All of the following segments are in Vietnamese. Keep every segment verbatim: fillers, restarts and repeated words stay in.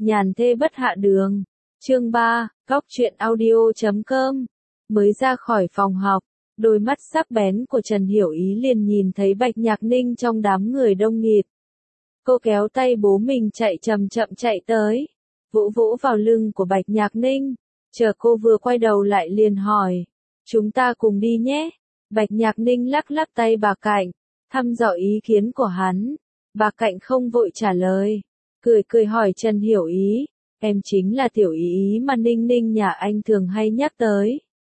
Nhàn thê bất hạ đường. Chương ba, góc truyện audio chấm com. Mới ra khỏi phòng học, đôi mắt sắc bén của Trần Hiểu Ý liền nhìn thấy Bạch Nhạc Ninh trong đám người đông nghịt. Cô kéo tay bố mình chạy chậm chậm chạy tới, vỗ vỗ vào lưng của Bạch Nhạc Ninh, chờ cô vừa quay đầu lại liền hỏi, chúng ta cùng đi nhé. Bạch Nhạc Ninh lắc lắc tay bà Cạnh, thăm dò ý kiến của hắn. Bà Cạnh không vội trả lời, cười cười hỏi Trần Hiểu Ý, em chính là Tiểu Ý Ý mà Ninh Ninh nhà anh thường hay nhắc tới.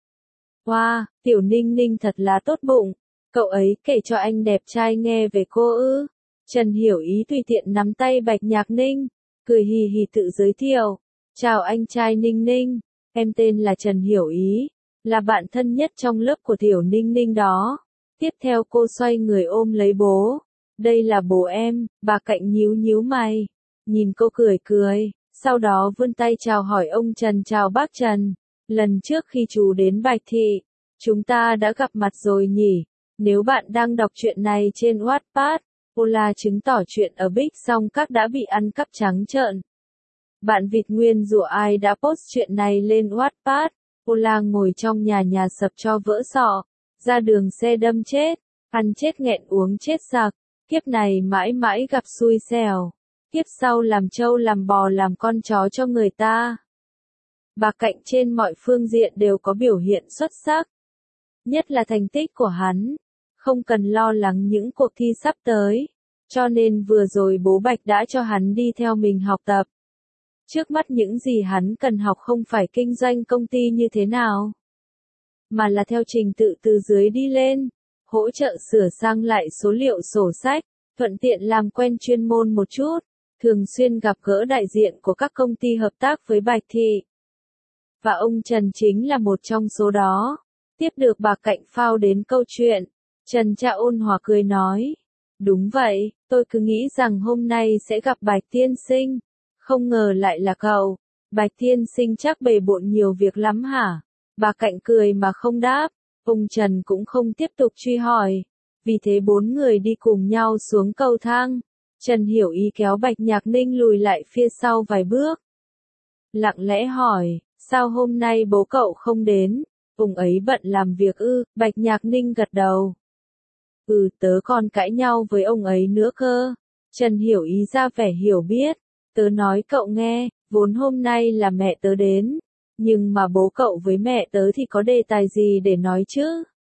Wow, Tiểu Ninh Ninh thật là tốt bụng, cậu ấy kể cho anh đẹp trai nghe về cô ư. Trần Hiểu Ý tùy tiện nắm tay Bạch Nhạc Ninh, cười hì hì tự giới thiệu, chào anh trai Ninh Ninh, em tên là Trần Hiểu Ý, là bạn thân nhất trong lớp của Tiểu Ninh Ninh đó. Tiếp theo cô xoay người ôm lấy bố, đây là bố em. Bà Cạnh nhíu nhíu mày, nhìn cô cười cười, sau đó vươn tay chào hỏi ông Trần. Chào bác Trần, lần trước khi chú đến Bạch Thị, chúng ta đã gặp mặt rồi nhỉ. Nếu bạn đang đọc truyện này trên Wattpad, Ola chứng tỏ chuyện ở Bích Song Các đã bị ăn cắp trắng trợn. Bạn vịt nguyên rủa ai đã post chuyện này lên Wattpad. Ola ngồi trong nhà nhà sập cho vỡ sọ, ra đường xe đâm chết, ăn chết nghẹn uống chết sặc, kiếp này mãi mãi gặp xui xẻo, kiếp sau làm trâu làm bò làm con chó cho người ta. Bà Cạnh trên mọi phương diện đều có biểu hiện xuất sắc, nhất là thành tích của hắn, không cần lo lắng những cuộc thi sắp tới, cho nên vừa rồi bố Bạch đã cho hắn đi theo mình học tập. Trước mắt những gì hắn cần học không phải kinh doanh công ty như thế nào, mà là theo trình tự từ dưới đi lên, hỗ trợ sửa sang lại số liệu sổ sách, thuận tiện làm quen chuyên môn một chút, thường xuyên gặp gỡ đại diện của các công ty hợp tác với Bạch Thị. Và ông Trần chính là một trong số đó. Tiếp được bà Cạnh phao đến câu chuyện, Trần cha ôn hòa cười nói, đúng vậy, tôi cứ nghĩ rằng hôm nay sẽ gặp Bạch tiên sinh, không ngờ lại là cậu. Bạch tiên sinh chắc bề bộn nhiều việc lắm hả? Bà Cạnh cười mà không đáp, ông Trần cũng không tiếp tục truy hỏi, vì thế bốn người đi cùng nhau xuống cầu thang. Trần Hiểu Ý kéo Bạch Nhạc Ninh lùi lại phía sau vài bước, lặng lẽ hỏi, sao hôm nay bố cậu không đến? Ông ấy bận làm việc ư? Bạch Nhạc Ninh gật đầu. Ừ, tớ còn cãi nhau với ông ấy nữa cơ. Trần Hiểu Ý ra vẻ hiểu biết, tớ nói cậu nghe, vốn hôm nay là mẹ tớ đến, nhưng mà bố cậu với mẹ tớ thì có đề tài gì để nói chứ?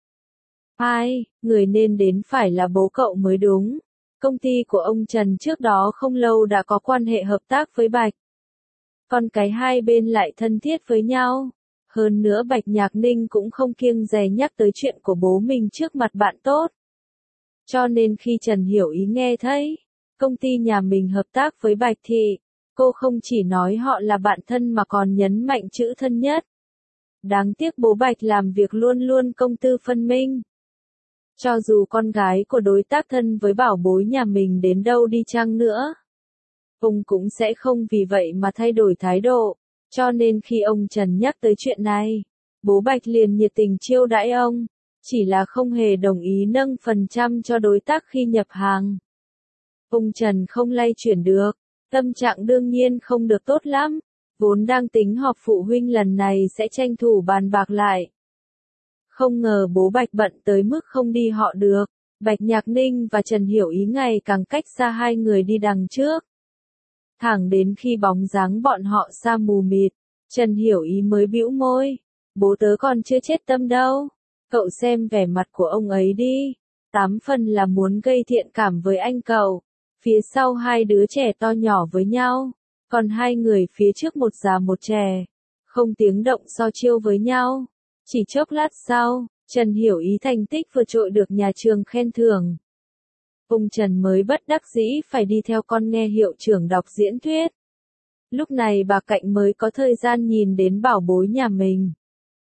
Ai, người nên đến phải là bố cậu mới đúng. Công ty của ông Trần trước đó không lâu đã có quan hệ hợp tác với Bạch. Còn cái hai bên lại thân thiết với nhau. Hơn nữa Bạch Nhạc Ninh cũng không kiêng dè nhắc tới chuyện của bố mình trước mặt bạn tốt. Cho nên khi Trần Hiểu Ý nghe thấy công ty nhà mình hợp tác với Bạch Thị, cô không chỉ nói họ là bạn thân mà còn nhấn mạnh chữ thân nhất. Đáng tiếc bố Bạch làm việc luôn luôn công tư phân minh. Cho dù con gái của đối tác thân với bảo bối nhà mình đến đâu đi chăng nữa, ông cũng sẽ không vì vậy mà thay đổi thái độ. Cho nên khi ông Trần nhắc tới chuyện này, bố Bạch liền nhiệt tình chiêu đãi ông, chỉ là không hề đồng ý nâng phần trăm cho đối tác khi nhập hàng. Ông Trần không lay chuyển được, tâm trạng đương nhiên không được tốt lắm, vốn đang tính họp phụ huynh lần này sẽ tranh thủ bàn bạc lại. Không ngờ bố Bạch bận tới mức không đi họ được, Bạch Nhạc Ninh và Trần Hiểu Ý ngày càng cách xa hai người đi đằng trước. Thẳng đến khi bóng dáng bọn họ xa mù mịt, Trần Hiểu Ý mới bĩu môi, bố tớ còn chưa chết tâm đâu, cậu xem vẻ mặt của ông ấy đi, tám phần là muốn gây thiện cảm với anh cậu. Phía sau hai đứa trẻ to nhỏ với nhau, còn hai người phía trước một già một trẻ, không tiếng động so chiêu với nhau. Chỉ chốc lát sau, Trần Hiểu Ý thành tích vượt trội được nhà trường khen thưởng. Ông Trần mới bất đắc dĩ phải đi theo con nghe hiệu trưởng đọc diễn thuyết. Lúc này bà Cạnh mới có thời gian nhìn đến bảo bối nhà mình.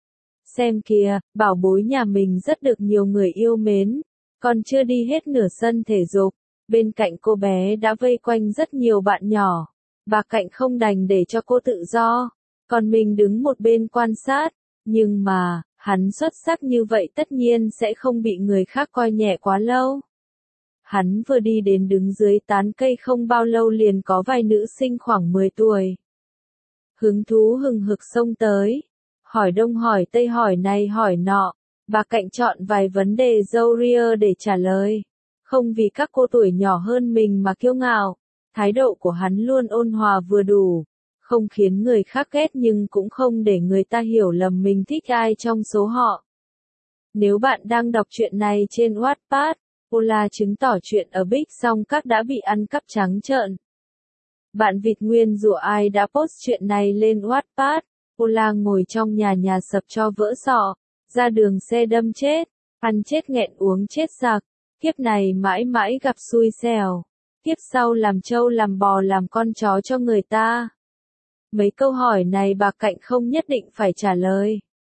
Xem kìa, bảo bối nhà mình rất được nhiều người yêu mến, còn chưa đi hết nửa sân thể dục. Bên cạnh cô bé đã vây quanh rất nhiều bạn nhỏ. Bà Cạnh không đành để cho cô tự do, còn mình đứng một bên quan sát. Nhưng mà, hắn xuất sắc như vậy tất nhiên sẽ không bị người khác coi nhẹ quá lâu. Hắn vừa đi đến đứng dưới tán cây không bao lâu liền có vài nữ sinh khoảng mười tuổi, hứng thú hừng hực xông tới, hỏi đông hỏi tây hỏi này hỏi nọ, bà Cạnh chọn vài vấn đề râu ria để trả lời. Không vì các cô tuổi nhỏ hơn mình mà kiêu ngạo, thái độ của hắn luôn ôn hòa vừa đủ, không khiến người khác ghét nhưng cũng không để người ta hiểu lầm mình thích ai trong số họ. Nếu bạn đang đọc truyện này trên Wattpad, Ola chứng tỏ chuyện ở Bích Song Các đã bị ăn cắp trắng trợn. Bạn vịt nguyên rủa ai đã post chuyện này lên Wattpad, Ola ngồi trong nhà nhà sập cho vỡ sọ, ra đường xe đâm chết, ăn chết nghẹn uống chết sặc, kiếp này mãi mãi gặp xui xẻo, kiếp sau làm trâu làm bò làm con chó cho người ta. Mấy câu hỏi này bà Cạnh không nhất định phải trả lời.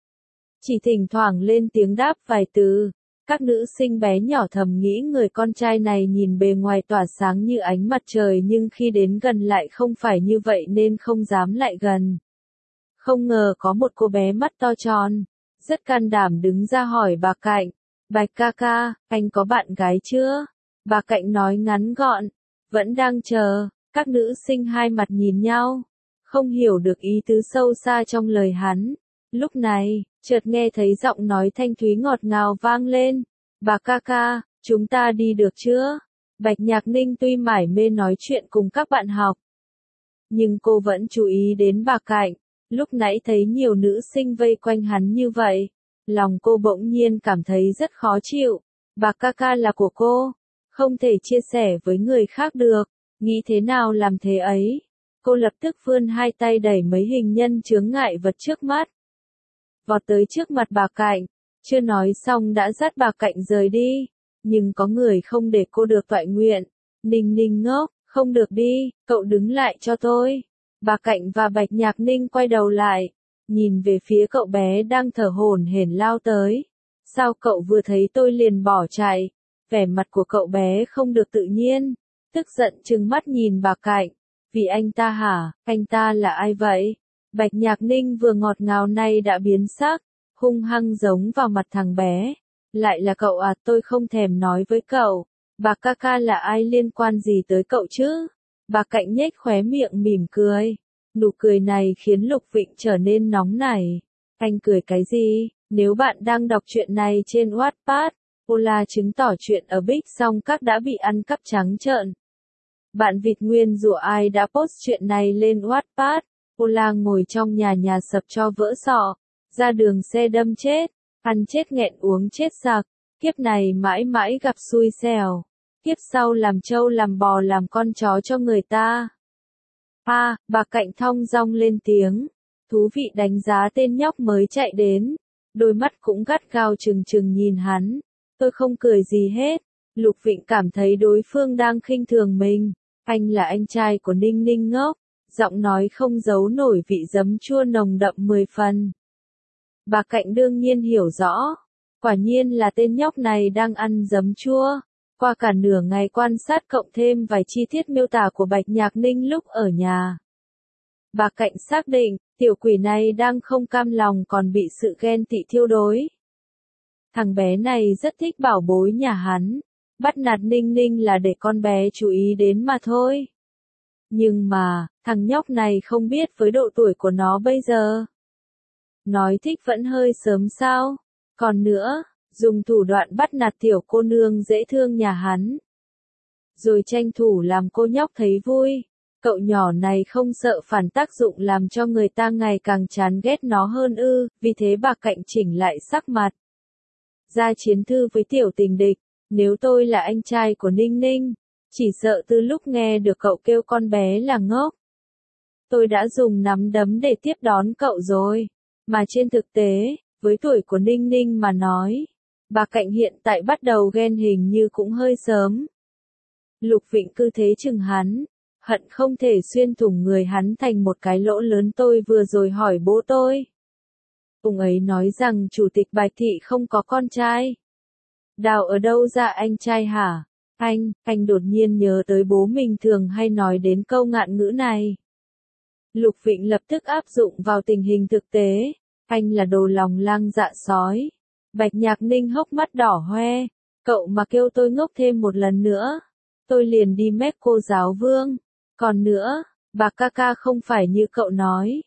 Chỉ thỉnh thoảng lên tiếng đáp vài từ. Các nữ sinh bé nhỏ thầm nghĩ người con trai này nhìn bề ngoài tỏa sáng như ánh mặt trời nhưng khi đến gần lại không phải như vậy nên không dám lại gần. Không ngờ có một cô bé mắt to tròn, rất can đảm đứng ra hỏi bà Cạnh, Bạch ca ca, anh có bạn gái chưa? Bà Cạnh nói ngắn gọn, vẫn đang chờ. Các nữ sinh hai mặt nhìn nhau, không hiểu được ý tứ sâu xa trong lời hắn. Lúc này, chợt nghe thấy giọng nói thanh thúy ngọt ngào vang lên. Bà ca ca, chúng ta đi được chưa? Bạch Nhạc Ninh tuy mải mê nói chuyện cùng các bạn học, nhưng cô vẫn chú ý đến bà Cạnh. Lúc nãy thấy nhiều nữ sinh vây quanh hắn như vậy, lòng cô bỗng nhiên cảm thấy rất khó chịu. Bà ca ca là của cô, không thể chia sẻ với người khác được. Nghĩ thế nào làm thế ấy. Cô lập tức vươn hai tay đẩy mấy hình nhân chướng ngại vật trước mắt, vọt tới trước mặt bà Cạnh, chưa nói xong đã dắt bà Cạnh rời đi. Nhưng có người không để cô được toại nguyện. Ninh Ninh ngốc, không được đi, cậu đứng lại cho tôi. Bà Cạnh và Bạch Nhạc Ninh quay đầu lại, nhìn về phía cậu bé đang thở hổn hển lao tới. Sao cậu vừa thấy tôi liền bỏ chạy? Vẻ mặt của cậu bé không được tự nhiên, tức giận trừng mắt nhìn bà Cạnh. Vì anh ta hả? Anh ta là ai vậy? Bạch Nhạc Ninh vừa ngọt ngào nay đã biến sắc, hung hăng giống vào mặt thằng bé. Lại là cậu à, tôi không thèm nói với cậu. Bà ca ca là ai liên quan gì tới cậu chứ? Bà Cạnh nhếch khóe miệng mỉm cười. Nụ cười này khiến Lục Vịnh trở nên nóng nảy. Anh cười cái gì? Nếu bạn đang đọc truyện này trên Wattpad, Ola chứng tỏ chuyện ở Bích Song Các đã bị ăn cắp trắng trợn. Bạn vịt nguyên rủa ai đã post chuyện này lên Wattpad, Ola ngồi trong nhà nhà sập cho vỡ sọ, ra đường xe đâm chết, ăn chết nghẹn uống chết sặc, kiếp này mãi mãi gặp xui xẻo, kiếp sau làm trâu làm bò làm con chó cho người ta. A, à, bà Cạnh thong dong lên tiếng, thú vị đánh giá tên nhóc mới chạy đến, đôi mắt cũng gắt gao trừng trừng nhìn hắn. Tôi không cười gì hết. Lục Vịnh cảm thấy đối phương đang khinh thường mình. Anh là anh trai của Ninh Ninh ngốc. Giọng nói không giấu nổi vị giấm chua nồng đậm mười phần. Bà Cạnh đương nhiên hiểu rõ. Quả nhiên là tên nhóc này đang ăn giấm chua. Qua cả nửa ngày quan sát cộng thêm vài chi tiết miêu tả của Bạch Nhạc Ninh lúc ở nhà, bà Cạnh xác định, tiểu quỷ này đang không cam lòng còn bị sự ghen tị thiêu đối. Thằng bé này rất thích bảo bối nhà hắn. Bắt nạt Ninh Ninh là để con bé chú ý đến mà thôi. Nhưng mà, thằng nhóc này không biết với độ tuổi của nó bây giờ. Nói thích vẫn hơi sớm sao. Còn nữa, dùng thủ đoạn bắt nạt tiểu cô nương dễ thương nhà hắn, rồi tranh thủ làm cô nhóc thấy vui. Cậu nhỏ này không sợ phản tác dụng làm cho người ta ngày càng chán ghét nó hơn ư. Vì thế bà Cạnh chỉnh lại sắc mặt, ra chiến thư với tiểu tình địch. Nếu tôi là anh trai của Ninh Ninh, chỉ sợ từ lúc nghe được cậu kêu con bé là ngốc, tôi đã dùng nắm đấm để tiếp đón cậu rồi. Mà trên thực tế, với tuổi của Ninh Ninh mà nói, bà Cạnh hiện tại bắt đầu ghen hình như cũng hơi sớm. Lục Vịnh cứ thế chừng hắn, hận không thể xuyên thủng người hắn thành một cái lỗ lớn. Tôi vừa rồi hỏi bố tôi, ông ấy nói rằng chủ tịch Bạch Thị không có con trai. Đào ở đâu ra anh trai hả? Anh, anh đột nhiên nhớ tới bố mình thường hay nói đến câu ngạn ngữ này. Lục Vịnh lập tức áp dụng vào tình hình thực tế. Anh là đồ lòng lang dạ sói. Bạch Nhạc Ninh hốc mắt đỏ hoe. Cậu mà kêu tôi ngốc thêm một lần nữa, tôi liền đi mép cô giáo Vương. Còn nữa, bà ca ca không phải như cậu nói.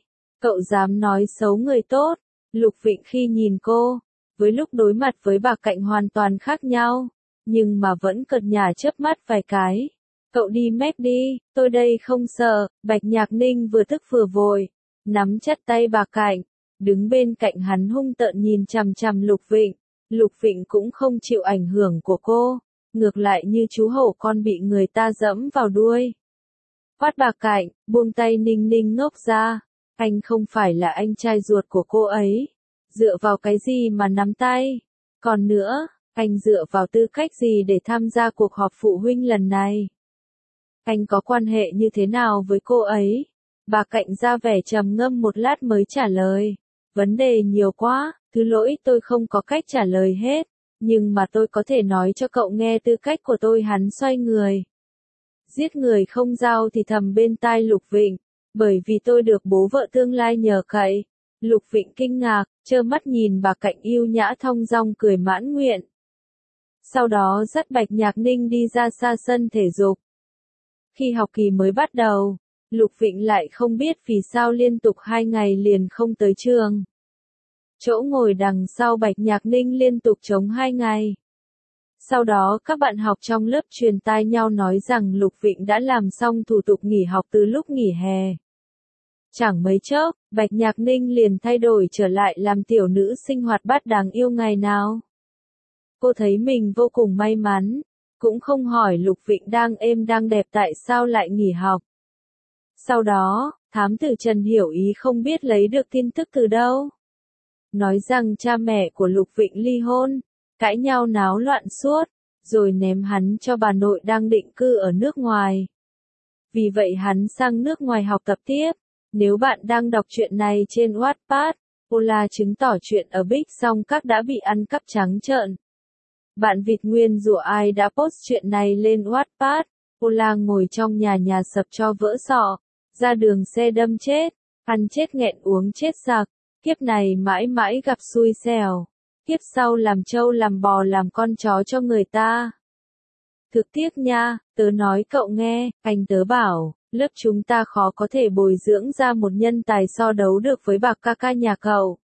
Cậu dám nói xấu người tốt. Lục Vịnh khi nhìn cô, với lúc đối mặt với bà Cạnh hoàn toàn khác nhau, nhưng mà vẫn cợt nhả chớp mắt vài cái. Cậu đi mép đi, tôi đây không sợ. Bạch Nhạc Ninh vừa tức vừa vội, nắm chặt tay bà Cạnh, đứng bên cạnh hắn hung tợn nhìn chằm chằm Lục Vịnh. Lục Vịnh cũng không chịu ảnh hưởng của cô, ngược lại như chú hổ con bị người ta dẫm vào đuôi. Quát bà Cạnh, buông tay Ninh Ninh ngốc ra, anh không phải là anh trai ruột của cô ấy, dựa vào cái gì mà nắm tay? Còn nữa, anh dựa vào tư cách gì để tham gia cuộc họp phụ huynh lần này? Anh có quan hệ như thế nào với cô ấy? Bà Cạnh ra vẻ trầm ngâm một lát mới trả lời. Vấn đề nhiều quá, thứ lỗi tôi không có cách trả lời hết, nhưng mà tôi có thể nói cho cậu nghe tư cách của tôi. Hắn xoay người. Giết người không giao thì thầm bên tai Lục Vịnh, bởi vì tôi được bố vợ tương lai nhờ cậy. Lục Vịnh kinh ngạc, trơ mắt nhìn bà Cạnh yêu nhã thong dong cười mãn nguyện. Sau đó dắt Bạch Nhạc Ninh đi ra xa sân thể dục. Khi học kỳ mới bắt đầu, Lục Vịnh lại không biết vì sao liên tục hai ngày liền không tới trường. Chỗ ngồi đằng sau Bạch Nhạc Ninh liên tục trống hai ngày. Sau đó các bạn học trong lớp truyền tai nhau nói rằng Lục Vịnh đã làm xong thủ tục nghỉ học từ lúc nghỉ hè. Chẳng mấy chốc, Bạch Nhạc Ninh liền thay đổi trở lại làm tiểu nữ sinh hoạt bát đáng yêu ngày nào. Cô thấy mình vô cùng may mắn, cũng không hỏi Lục Vịnh đang êm đang đẹp tại sao lại nghỉ học. Sau đó, thám tử Trần Hiểu Ý không biết lấy được tin tức từ đâu. Nói rằng cha mẹ của Lục Vịnh ly hôn, cãi nhau náo loạn suốt, rồi ném hắn cho bà nội đang định cư ở nước ngoài. Vì vậy hắn sang nước ngoài học tập tiếp. Nếu bạn đang đọc truyện này trên Wattpad, Ola chứng tỏ chuyện ở Bích Song Các đã bị ăn cắp trắng trợn. Bạn vịt nguyên rủa ai đã post chuyện này lên Wattpad, Ola ngồi trong nhà nhà sập cho vỡ sọ, ra đường xe đâm chết, ăn chết nghẹn uống chết sặc, kiếp này mãi mãi gặp xui xẻo, kiếp sau làm trâu làm bò làm con chó cho người ta. Thực tiếc nha, tớ nói cậu nghe, anh tớ bảo, lớp chúng ta khó có thể bồi dưỡng ra một nhân tài so đấu được với bạc ca ca nhà cậu.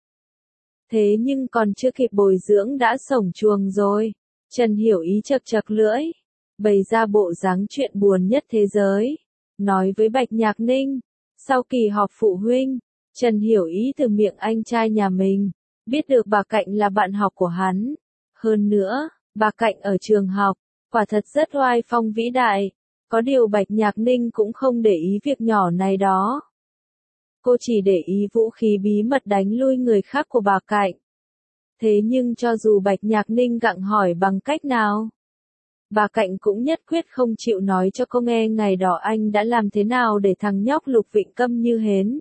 Thế nhưng còn chưa kịp bồi dưỡng đã sổng chuồng rồi. Trần Hiểu Ý chật chật lưỡi, bày ra bộ dáng chuyện buồn nhất thế giới. Nói với Bạch Nhạc Ninh, sau kỳ họp phụ huynh, Trần Hiểu Ý từ miệng anh trai nhà mình, biết được bà Cạnh là bạn học của hắn. Hơn nữa, bà Cạnh ở trường học, quả thật rất oai phong vĩ đại. Có điều Bạch Nhạc Ninh cũng không để ý việc nhỏ này đó. Cô chỉ để ý vũ khí bí mật đánh lui người khác của bà Cạnh. Thế nhưng cho dù Bạch Nhạc Ninh gặng hỏi bằng cách nào, bà Cạnh cũng nhất quyết không chịu nói cho cô nghe ngày đó anh đã làm thế nào để thằng nhóc Lục Vịnh câm như hến.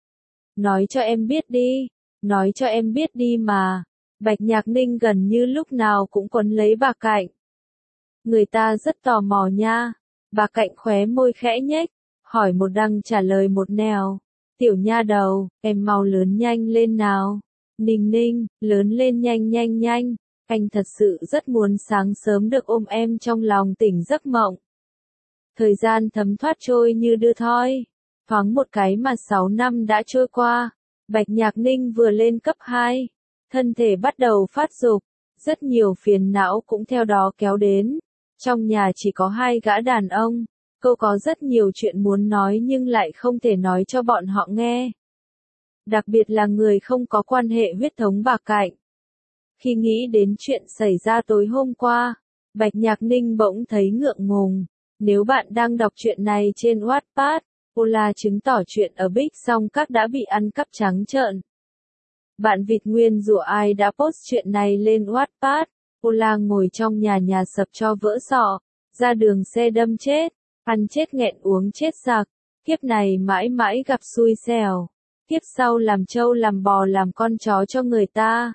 Nói cho em biết đi, nói cho em biết đi mà. Bạch Nhạc Ninh gần như lúc nào cũng quấn lấy bà Cạnh. Người ta rất tò mò nha. Bà Cạnh khóe môi khẽ nhếch, hỏi một đằng trả lời một nẻo. Tiểu nha đầu, em mau lớn nhanh lên nào. Ninh Ninh, lớn lên nhanh nhanh nhanh. Anh thật sự rất muốn sáng sớm được ôm em trong lòng tỉnh giấc mộng. Thời gian thấm thoát trôi như đưa thoi. Thoáng một cái mà sáu năm đã trôi qua. Bạch Nhạc Ninh vừa lên cấp hai. Thân thể bắt đầu phát dục. Rất nhiều phiền não cũng theo đó kéo đến. Trong nhà chỉ có hai gã đàn ông. Cô có rất nhiều chuyện muốn nói nhưng lại không thể nói cho bọn họ nghe. Đặc biệt là người không có quan hệ huyết thống bà Cạnh. Khi nghĩ đến chuyện xảy ra tối hôm qua, Bạch Nhạc Ninh bỗng thấy ngượng ngùng. Nếu bạn đang đọc chuyện này trên Wattpad, Ola chứng tỏ chuyện ở Bích Song Các đã bị ăn cắp trắng trợn. Bạn vịt nguyên rủa ai đã post chuyện này lên Wattpad, Ola ngồi trong nhà nhà sập cho vỡ sọ, ra đường xe đâm chết, ăn chết nghẹn uống chết sặc, kiếp này mãi mãi gặp xui xẻo, kiếp sau làm trâu làm bò làm con chó cho người ta.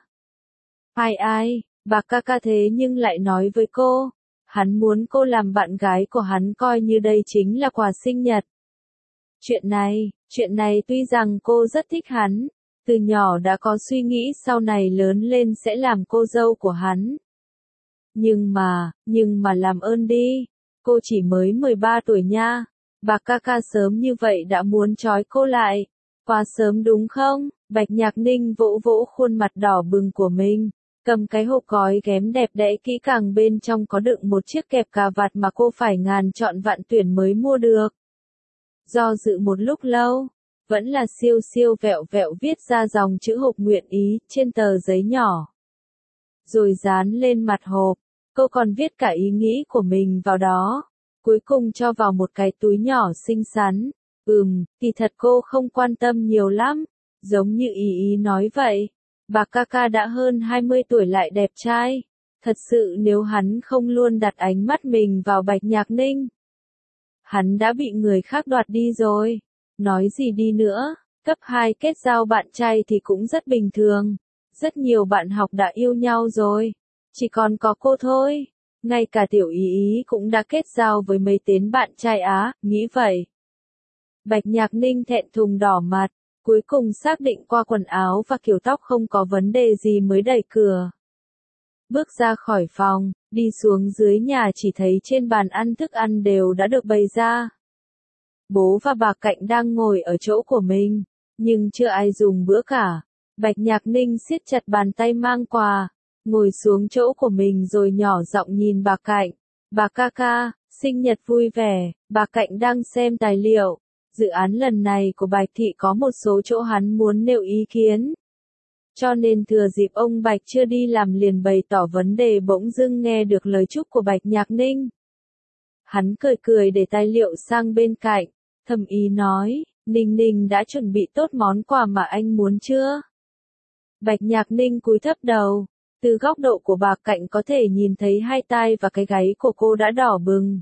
Ai ai, bà ca ca thế nhưng lại nói với cô, hắn muốn cô làm bạn gái của hắn coi như đây chính là quà sinh nhật. Chuyện này, chuyện này tuy rằng cô rất thích hắn, từ nhỏ đã có suy nghĩ sau này lớn lên sẽ làm cô dâu của hắn. Nhưng mà, nhưng mà làm ơn đi, cô chỉ mới mười ba tuổi nha, bà ca ca sớm như vậy đã muốn trói cô lại. Quá sớm đúng không? Bạch Nhạc Ninh vỗ vỗ khuôn mặt đỏ bừng của mình, cầm cái hộp gói ghém đẹp đẽ kỹ càng, bên trong có đựng một chiếc kẹp cà vạt mà cô phải ngàn chọn vạn tuyển mới mua được. Do dự một lúc lâu, vẫn là siêu siêu vẹo vẹo viết ra dòng chữ hộp nguyện ý trên tờ giấy nhỏ. Rồi dán lên mặt hộp, cô còn viết cả ý nghĩ của mình vào đó. Cuối cùng cho vào một cái túi nhỏ xinh xắn. Ừm, kỳ thật cô không quan tâm nhiều lắm, giống như ý ý nói vậy. Bà ca ca đã hơn hai mươi tuổi lại đẹp trai. Thật sự nếu hắn không luôn đặt ánh mắt mình vào Bạch Nhạc Ninh, hắn đã bị người khác đoạt đi rồi. Nói gì đi nữa, cấp hai kết giao bạn trai thì cũng rất bình thường. Rất nhiều bạn học đã yêu nhau rồi. Chỉ còn có cô thôi. Ngay cả tiểu ý ý cũng đã kết giao với mấy tên bạn trai á, nghĩ vậy. Bạch Nhạc Ninh thẹn thùng đỏ mặt, cuối cùng xác định qua quần áo và kiểu tóc không có vấn đề gì mới đẩy cửa. Bước ra khỏi phòng, đi xuống dưới nhà chỉ thấy trên bàn ăn thức ăn đều đã được bày ra. Bố và bà Cạnh đang ngồi ở chỗ của mình, nhưng chưa ai dùng bữa cả. Bạch Nhạc Ninh siết chặt bàn tay mang quà, ngồi xuống chỗ của mình rồi nhỏ giọng nhìn bà Cạnh. Bà ca ca, sinh nhật vui vẻ. Bà Cạnh đang xem tài liệu. Dự án lần này của Bạch Thị có một số chỗ hắn muốn nêu ý kiến. Cho nên thừa dịp ông Bạch chưa đi làm liền bày tỏ vấn đề, bỗng dưng nghe được lời chúc của Bạch Nhạc Ninh. Hắn cười cười để tài liệu sang bên cạnh, thầm ý nói, Ninh Ninh đã chuẩn bị tốt món quà mà anh muốn chưa? Bạch Nhạc Ninh cúi thấp đầu, từ góc độ của bà Cạnh có thể nhìn thấy hai tai và cái gáy của cô đã đỏ bừng.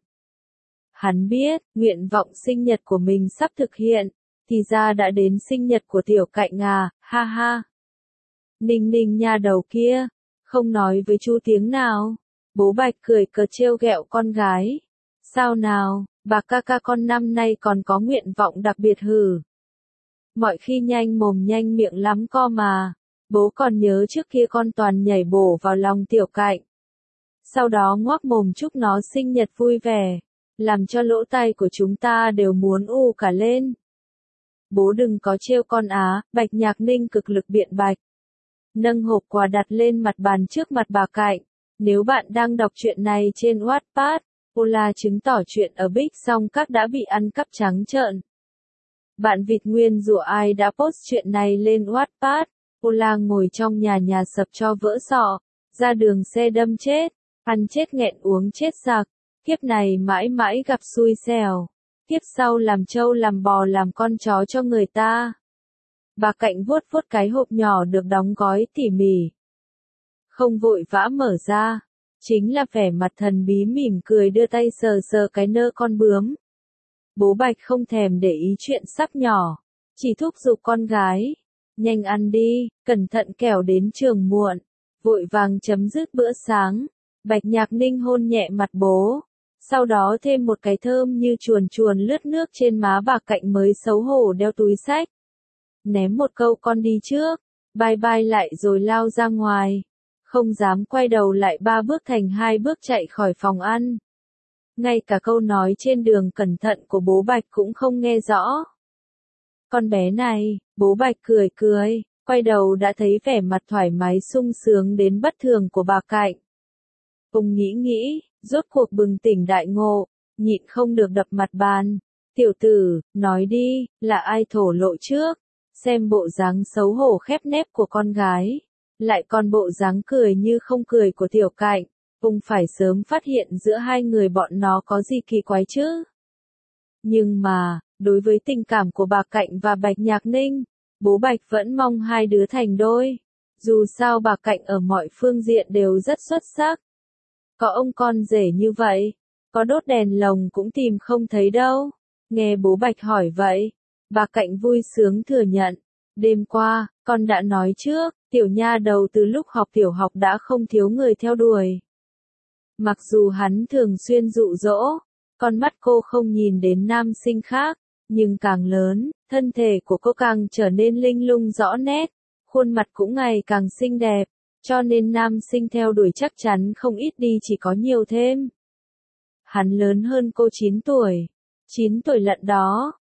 Hắn biết, nguyện vọng sinh nhật của mình sắp thực hiện, thì ra đã đến sinh nhật của Tiểu Cạnh à, ha ha. Ninh Ninh nha đầu kia, không nói với chú tiếng nào. Bố Bạch cười cợt trêu ghẹo con gái. Sao nào, bà ca ca con năm nay còn có nguyện vọng đặc biệt hử? Mọi khi nhanh mồm nhanh miệng lắm co mà. Bố còn nhớ trước kia con toàn nhảy bổ vào lòng Tiểu Cạnh. Sau đó ngoác mồm chúc nó sinh nhật vui vẻ, làm cho lỗ tai của chúng ta đều muốn u cả lên. Bố đừng có trêu con á, Bạch Nhạc Ninh cực lực biện bạch. Nâng hộp quà đặt lên mặt bàn trước mặt bà Cạnh. Nếu bạn đang đọc chuyện này trên Wattpad, Ola chứng tỏ chuyện ở Bích Song Các đã bị ăn cắp trắng trợn. Bạn vịt nguyên rủa ai đã post chuyện này lên Wattpad. Ola ngồi trong nhà nhà sập cho vỡ sọ, ra đường xe đâm chết, ăn chết nghẹn uống chết sặc. Kiếp này mãi mãi gặp xui xẻo. Kiếp sau làm trâu làm bò làm con chó cho người ta. Bà Cạnh vuốt vuốt cái hộp nhỏ được đóng gói tỉ mỉ. Không vội vã mở ra. Chính là vẻ mặt thần bí mỉm cười đưa tay sờ sờ cái nơ con bướm. Bố Bạch không thèm để ý chuyện sắp nhỏ. Chỉ thúc giục con gái. Nhanh ăn đi, cẩn thận kẻo đến trường muộn. Vội vàng chấm dứt bữa sáng. Bạch Nhạc Ninh hôn nhẹ mặt bố. Sau đó thêm một cái thơm như chuồn chuồn lướt nước trên má bà Cạnh mới xấu hổ đeo túi xách. Ném một câu con đi trước. Bye bye lại rồi lao ra ngoài. Không dám quay đầu lại, ba bước thành hai bước chạy khỏi phòng ăn. Ngay cả câu nói trên đường cẩn thận của bố Bạch cũng không nghe rõ. Con bé này, bố Bạch cười cười, quay đầu đã thấy vẻ mặt thoải mái sung sướng đến bất thường của bà Cạnh. Ông nghĩ nghĩ, rốt cuộc bừng tỉnh đại ngộ, nhịn không được đập mặt bàn. Tiểu tử, nói đi, là ai thổ lộ trước? Xem bộ dáng xấu hổ khép nép của con gái, lại còn bộ dáng cười như không cười của Tiểu Cạnh, ông phải sớm phát hiện giữa hai người bọn nó có gì kỳ quái chứ. Nhưng mà, đối với tình cảm của bà Cạnh và Bạch Nhạc Ninh, bố Bạch vẫn mong hai đứa thành đôi. Dù sao bà Cạnh ở mọi phương diện đều rất xuất sắc. Có ông con rể như vậy, có đốt đèn lồng cũng tìm không thấy đâu. Nghe bố Bạch hỏi vậy, bà Cạnh vui sướng thừa nhận. Đêm qua, con đã nói trước, tiểu nha đầu từ lúc học tiểu học đã không thiếu người theo đuổi. Mặc dù hắn thường xuyên dụ dỗ, con mắt cô không nhìn đến nam sinh khác, nhưng càng lớn, thân thể của cô càng trở nên linh lung rõ nét, khuôn mặt cũng ngày càng xinh đẹp, cho nên nam sinh theo đuổi chắc chắn không ít đi, chỉ có nhiều thêm. Hắn lớn hơn cô chín tuổi. chín tuổi lận đó,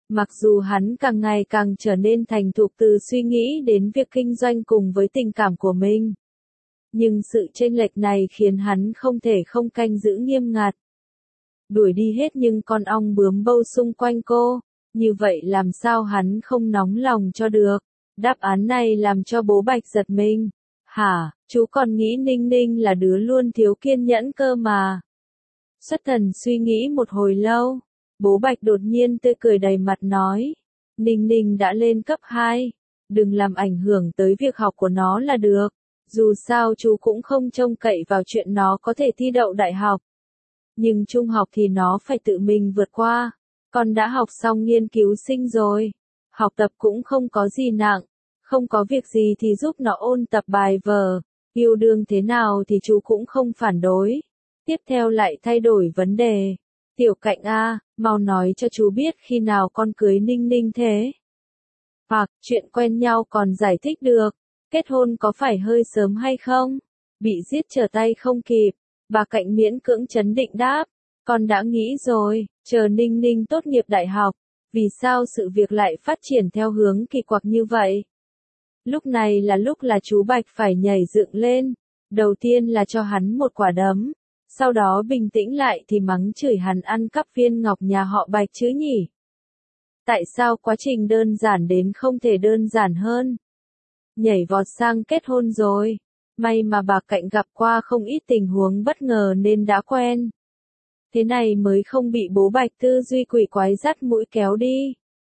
Mặc dù hắn càng ngày càng trở nên thành thục từ suy nghĩ đến việc kinh doanh cùng với tình cảm của mình. Nhưng sự chênh lệch này khiến hắn không thể không canh giữ nghiêm ngặt. Đuổi đi hết những con ong bướm bâu xung quanh cô, như vậy làm sao hắn không nóng lòng cho được. Đáp án này làm cho bố Bạch giật mình. Hả, chú còn nghĩ Ninh Ninh là đứa luôn thiếu kiên nhẫn cơ mà. Xuất thần suy nghĩ một hồi lâu, bố Bạch đột nhiên tươi cười đầy mặt nói. Ninh Ninh đã lên cấp hai, đừng làm ảnh hưởng tới việc học của nó là được. Dù sao chú cũng không trông cậy vào chuyện nó có thể thi đậu đại học. Nhưng trung học thì nó phải tự mình vượt qua. Con đã học xong nghiên cứu sinh rồi. Học tập cũng không có gì nặng. Không có việc gì thì giúp nó ôn tập bài vở. Yêu đương thế nào thì chú cũng không phản đối. Tiếp theo lại thay đổi vấn đề. Tiểu Cạnh a, mau nói cho chú biết khi nào con cưới Ninh Ninh thế. Hoặc, chuyện quen nhau còn giải thích được. Kết hôn có phải hơi sớm hay không? Bị giết trở tay không kịp. Bà Cạnh miễn cưỡng trấn định đáp. Con đã nghĩ rồi, chờ Ninh Ninh tốt nghiệp đại học. Vì sao sự việc lại phát triển theo hướng kỳ quặc như vậy? Lúc này là lúc là chú Bạch phải nhảy dựng lên. Đầu tiên là cho hắn một quả đấm. Sau đó bình tĩnh lại thì mắng chửi hắn ăn cắp viên ngọc nhà họ Bạch chứ nhỉ? Tại sao quá trình đơn giản đến không thể đơn giản hơn? Nhảy vọt sang kết hôn rồi. May mà bà Cạnh gặp qua không ít tình huống bất ngờ nên đã quen. Thế này mới không bị bố Bạch tư duy quỷ quái dắt mũi kéo đi.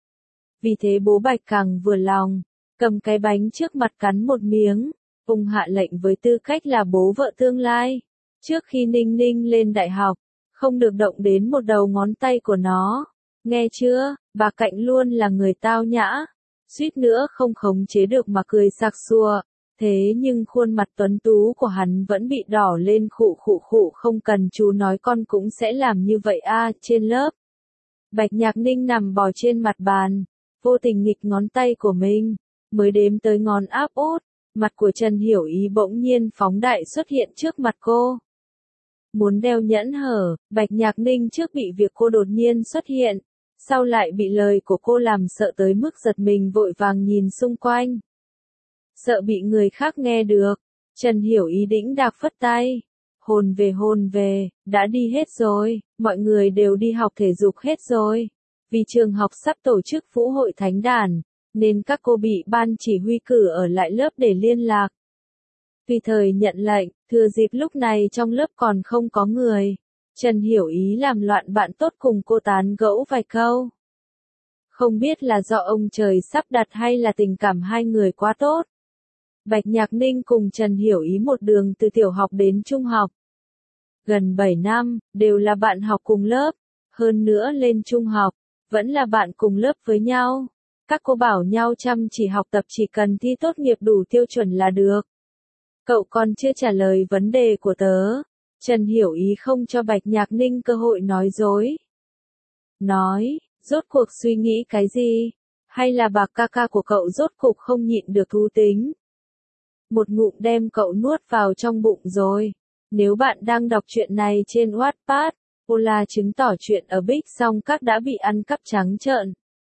Vì thế bố Bạch càng vừa lòng, cầm cái bánh trước mặt cắn một miếng, ung hạ lệnh với tư cách là bố vợ tương lai. Trước khi Ninh Ninh lên đại học, không được động đến một đầu ngón tay của nó. Nghe chưa, bà Cạnh luôn là người tao nhã. Suýt nữa không khống chế được mà cười sặc sụa. Thế nhưng khuôn mặt tuấn tú của hắn vẫn bị đỏ lên khụ khụ khụ, không cần chú nói con cũng sẽ làm như vậy a. Trên lớp, Bạch Nhạc Ninh nằm bò trên mặt bàn, vô tình nghịch ngón tay của mình, mới đếm tới ngón áp út, mặt của Trần Hiểu Ý bỗng nhiên phóng đại xuất hiện trước mặt cô. Muốn đeo nhẫn hở, Bạch Nhạc Ninh trước bị việc cô đột nhiên xuất hiện, sau lại bị lời của cô làm sợ tới mức giật mình vội vàng nhìn xung quanh. Sợ bị người khác nghe được, Trần Hiểu Ý đĩnh đạc phất tay. Hồn về hồn về, đã đi hết rồi, mọi người đều đi học thể dục hết rồi. Vì trường học sắp tổ chức vũ hội thánh đàn, nên các cô bị ban chỉ huy cử ở lại lớp để liên lạc. Vì thời nhận lệnh, thừa dịp lúc này trong lớp còn không có người, Trần Hiểu Ý làm loạn bạn tốt cùng cô tán gẫu vài câu. Không biết là do ông trời sắp đặt hay là tình cảm hai người quá tốt. Bạch Nhạc Ninh cùng Trần Hiểu Ý một đường từ tiểu học đến trung học. Gần bảy năm, đều là bạn học cùng lớp. Hơn nữa lên trung học, vẫn là bạn cùng lớp với nhau. Các cô bảo nhau chăm chỉ học tập, chỉ cần thi tốt nghiệp đủ tiêu chuẩn là được. Cậu còn chưa trả lời vấn đề của tớ. Trần Hiểu Ý không cho Bạch Nhạc Ninh cơ hội nói dối. Nói, rốt cuộc suy nghĩ cái gì? Hay là bà ca ca của cậu rốt cục không nhịn được thú tính? Một ngụm đem cậu nuốt vào trong bụng rồi. Nếu bạn đang đọc chuyện này trên Wattpad, Ola chứng tỏ chuyện ở Bích Song Các đã bị ăn cắp trắng trợn.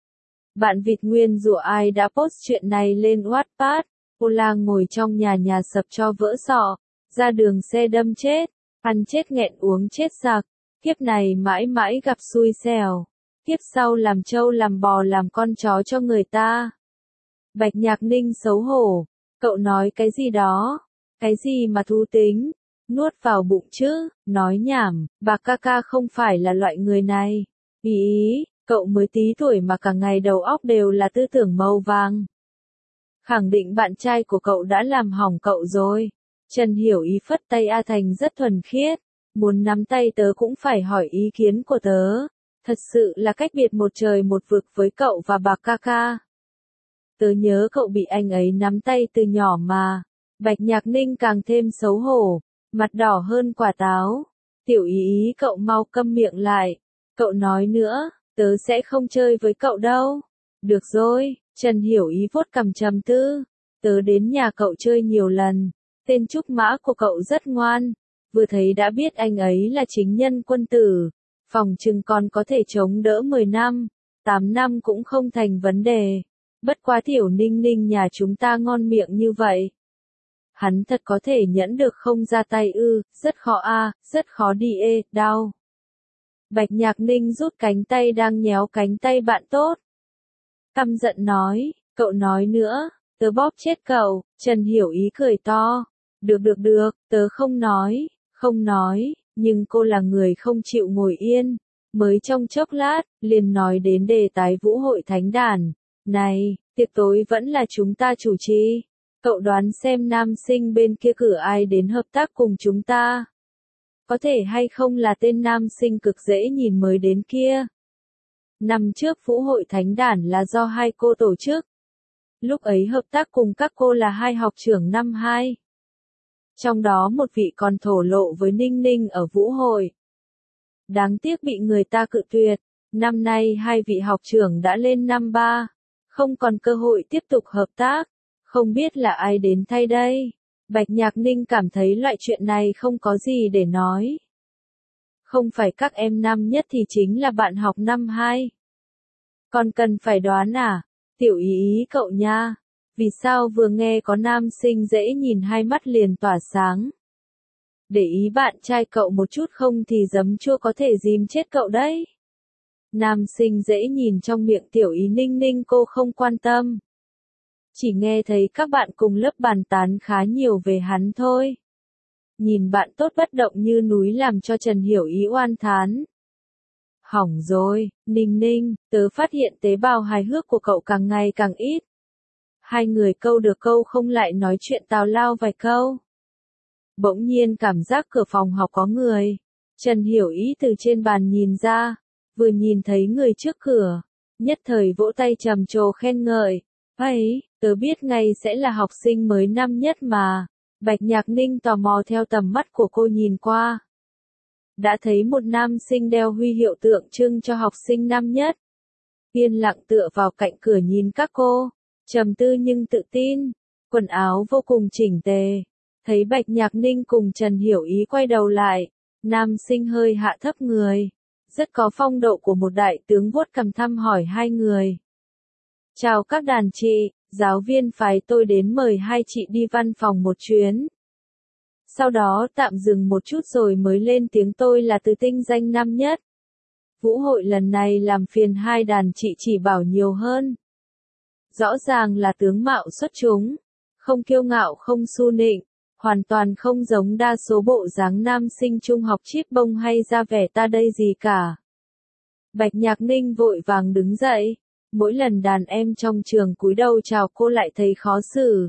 Bạn vịt nguyên rủa ai đã post chuyện này lên Wattpad. Ola ngồi trong nhà nhà sập cho vỡ sọ, ra đường xe đâm chết, ăn chết nghẹn uống chết sặc. Kiếp này mãi mãi gặp xui xẻo. Kiếp sau làm trâu làm bò làm con chó cho người ta. Bạch Nhạc Ninh xấu hổ. Cậu nói cái gì đó? Cái gì mà thú tính? Nuốt vào bụng chứ? Nói nhảm, bà ca ca không phải là loại người này. Ý ý, cậu mới tí tuổi mà cả ngày đầu óc đều là tư tưởng màu vàng. Khẳng định bạn trai của cậu đã làm hỏng cậu rồi. Trần Hiểu Ý phất tay A Thành rất thuần khiết. Muốn nắm tay tớ cũng phải hỏi ý kiến của tớ. Thật sự là cách biệt một trời một vực với cậu và bà ca ca. Tớ nhớ cậu bị anh ấy nắm tay từ nhỏ mà. Bạch Nhạc Ninh càng thêm xấu hổ, mặt đỏ hơn quả táo. Tiểu Ý Ý, cậu mau câm miệng lại. Cậu nói nữa, tớ sẽ không chơi với cậu đâu. Được rồi, Trần Hiểu Ý vuốt cằm trầm tư. Tớ đến nhà cậu chơi nhiều lần. Tên trúc mã của cậu rất ngoan. Vừa thấy đã biết anh ấy là chính nhân quân tử. Phòng chừng còn có thể chống đỡ mười năm. tám năm cũng không thành vấn đề. Bất quá tiểu Ninh Ninh nhà chúng ta ngon miệng như vậy. Hắn thật có thể nhẫn được không ra tay ư, rất khó a, rất khó đi ê, đau. Bạch Nhạc Ninh rút cánh tay đang nhéo cánh tay bạn tốt. Căm giận nói, cậu nói nữa, tớ bóp chết cậu. Trần Hiểu Ý cười to. Được được được, tớ không nói, không nói, nhưng cô là người không chịu ngồi yên. Mới trong chốc lát, liền nói đến đề tài vũ hội thánh đàn. Này, tiệc tối vẫn là chúng ta chủ trì. Cậu đoán xem nam sinh bên kia cử ai đến hợp tác cùng chúng ta. Có thể hay không là tên nam sinh cực dễ nhìn mới đến kia. Năm trước vũ hội thánh đàn là do hai cô tổ chức. Lúc ấy hợp tác cùng các cô là hai học trưởng năm hai. Trong đó một vị còn thổ lộ với Ninh Ninh ở vũ hội. Đáng tiếc bị người ta cự tuyệt. Năm nay hai vị học trưởng đã lên năm ba. Không còn cơ hội tiếp tục hợp tác. Không biết là ai đến thay đây. Bạch Nhạc Ninh cảm thấy loại chuyện này không có gì để nói. Không phải các em năm nhất thì chính là bạn học năm hai. Còn cần phải đoán à? Tiểu Ý Ý cậu nha. Vì sao vừa nghe có nam sinh dễ nhìn hai mắt liền tỏa sáng. Để ý bạn trai cậu một chút không thì giấm chua có thể dìm chết cậu đấy. Nam sinh dễ nhìn trong miệng Tiểu Ý Ninh Ninh cô không quan tâm. Chỉ nghe thấy các bạn cùng lớp bàn tán khá nhiều về hắn thôi. Nhìn bạn tốt bất động như núi làm cho Trần Hiểu Ý oan thán. Hỏng rồi, Ninh Ninh, tớ phát hiện tế bào hài hước của cậu càng ngày càng ít. Hai người câu được câu không lại nói chuyện tào lao vài câu. Bỗng nhiên cảm giác cửa phòng học có người. Trần Hiểu Ý từ trên bàn nhìn ra, vừa nhìn thấy người trước cửa, nhất thời vỗ tay trầm trồ khen ngợi. Ấy, tớ biết ngay sẽ là học sinh mới năm nhất mà. Bạch Nhạc Ninh tò mò theo tầm mắt của cô nhìn qua. Đã thấy một nam sinh đeo huy hiệu tượng trưng cho học sinh năm nhất. Yên lặng tựa vào cạnh cửa nhìn các cô, trầm tư nhưng tự tin, quần áo vô cùng chỉnh tề. Thấy Bạch Nhạc Ninh cùng Trần Hiểu Ý quay đầu lại, nam sinh hơi hạ thấp người, rất có phong độ của một đại tướng vuốt cằm thăm hỏi hai người. Chào các đàn chị, giáo viên phái tôi đến mời hai chị đi văn phòng một chuyến. Sau đó tạm dừng một chút rồi mới lên tiếng tôi là Từ Tinh danh năm nhất. Vũ hội lần này làm phiền hai đàn chị chỉ bảo nhiều hơn. Rõ ràng là tướng mạo xuất chúng, không kiêu ngạo không su nịnh, hoàn toàn không giống đa số bộ dáng nam sinh trung học chip bông hay ra vẻ ta đây gì cả. Bạch Nhạc Ninh vội vàng đứng dậy. Mỗi lần đàn em trong trường cúi đầu chào cô lại thấy khó xử.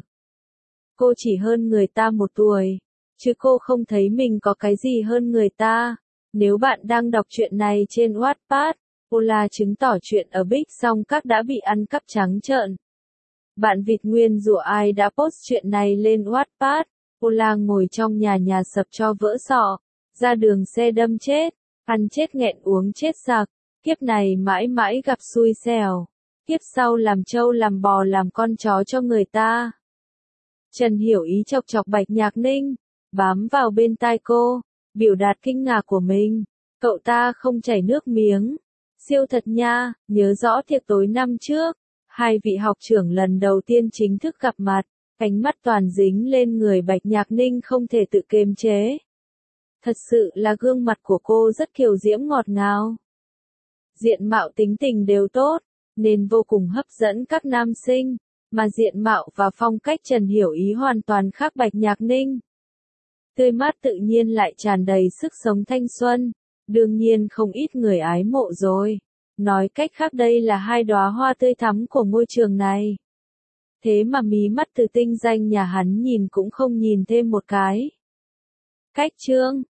Cô chỉ hơn người ta một tuổi, chứ cô không thấy mình có cái gì hơn người ta. Nếu bạn đang đọc chuyện này trên Wattpad, Ola chứng tỏ chuyện ở Bích Song Các đã bị ăn cắp trắng trợn. Bạn vịt nguyên rủa ai đã post chuyện này lên Wattpad, Ola ngồi trong nhà nhà sập cho vỡ sọ, ra đường xe đâm chết, ăn chết nghẹn uống chết sặc, kiếp này mãi mãi gặp xui xẻo. Kiếp sau làm trâu làm bò làm con chó cho người ta. Trần Hiểu Ý chọc chọc Bạch Nhạc Ninh, bám vào bên tai cô, biểu đạt kinh ngạc của mình. Cậu ta không chảy nước miếng. Siêu thật nha, nhớ rõ tiệc tối năm trước. Hai vị học trưởng lần đầu tiên chính thức gặp mặt, ánh mắt toàn dính lên người Bạch Nhạc Ninh không thể tự kiềm chế. Thật sự là gương mặt của cô rất kiều diễm ngọt ngào. Diện mạo tính tình đều tốt, nên vô cùng hấp dẫn các nam sinh, mà diện mạo và phong cách Trần Hiểu Ý hoàn toàn khác Bạch Nhạc Ninh. Tươi mát tự nhiên lại tràn đầy sức sống thanh xuân, đương nhiên không ít người ái mộ rồi. Nói cách khác đây là hai đóa hoa tươi thắm của ngôi trường này. Thế mà mí mắt Từ Tinh danh nhà hắn nhìn cũng không nhìn thêm một cái. Cách chương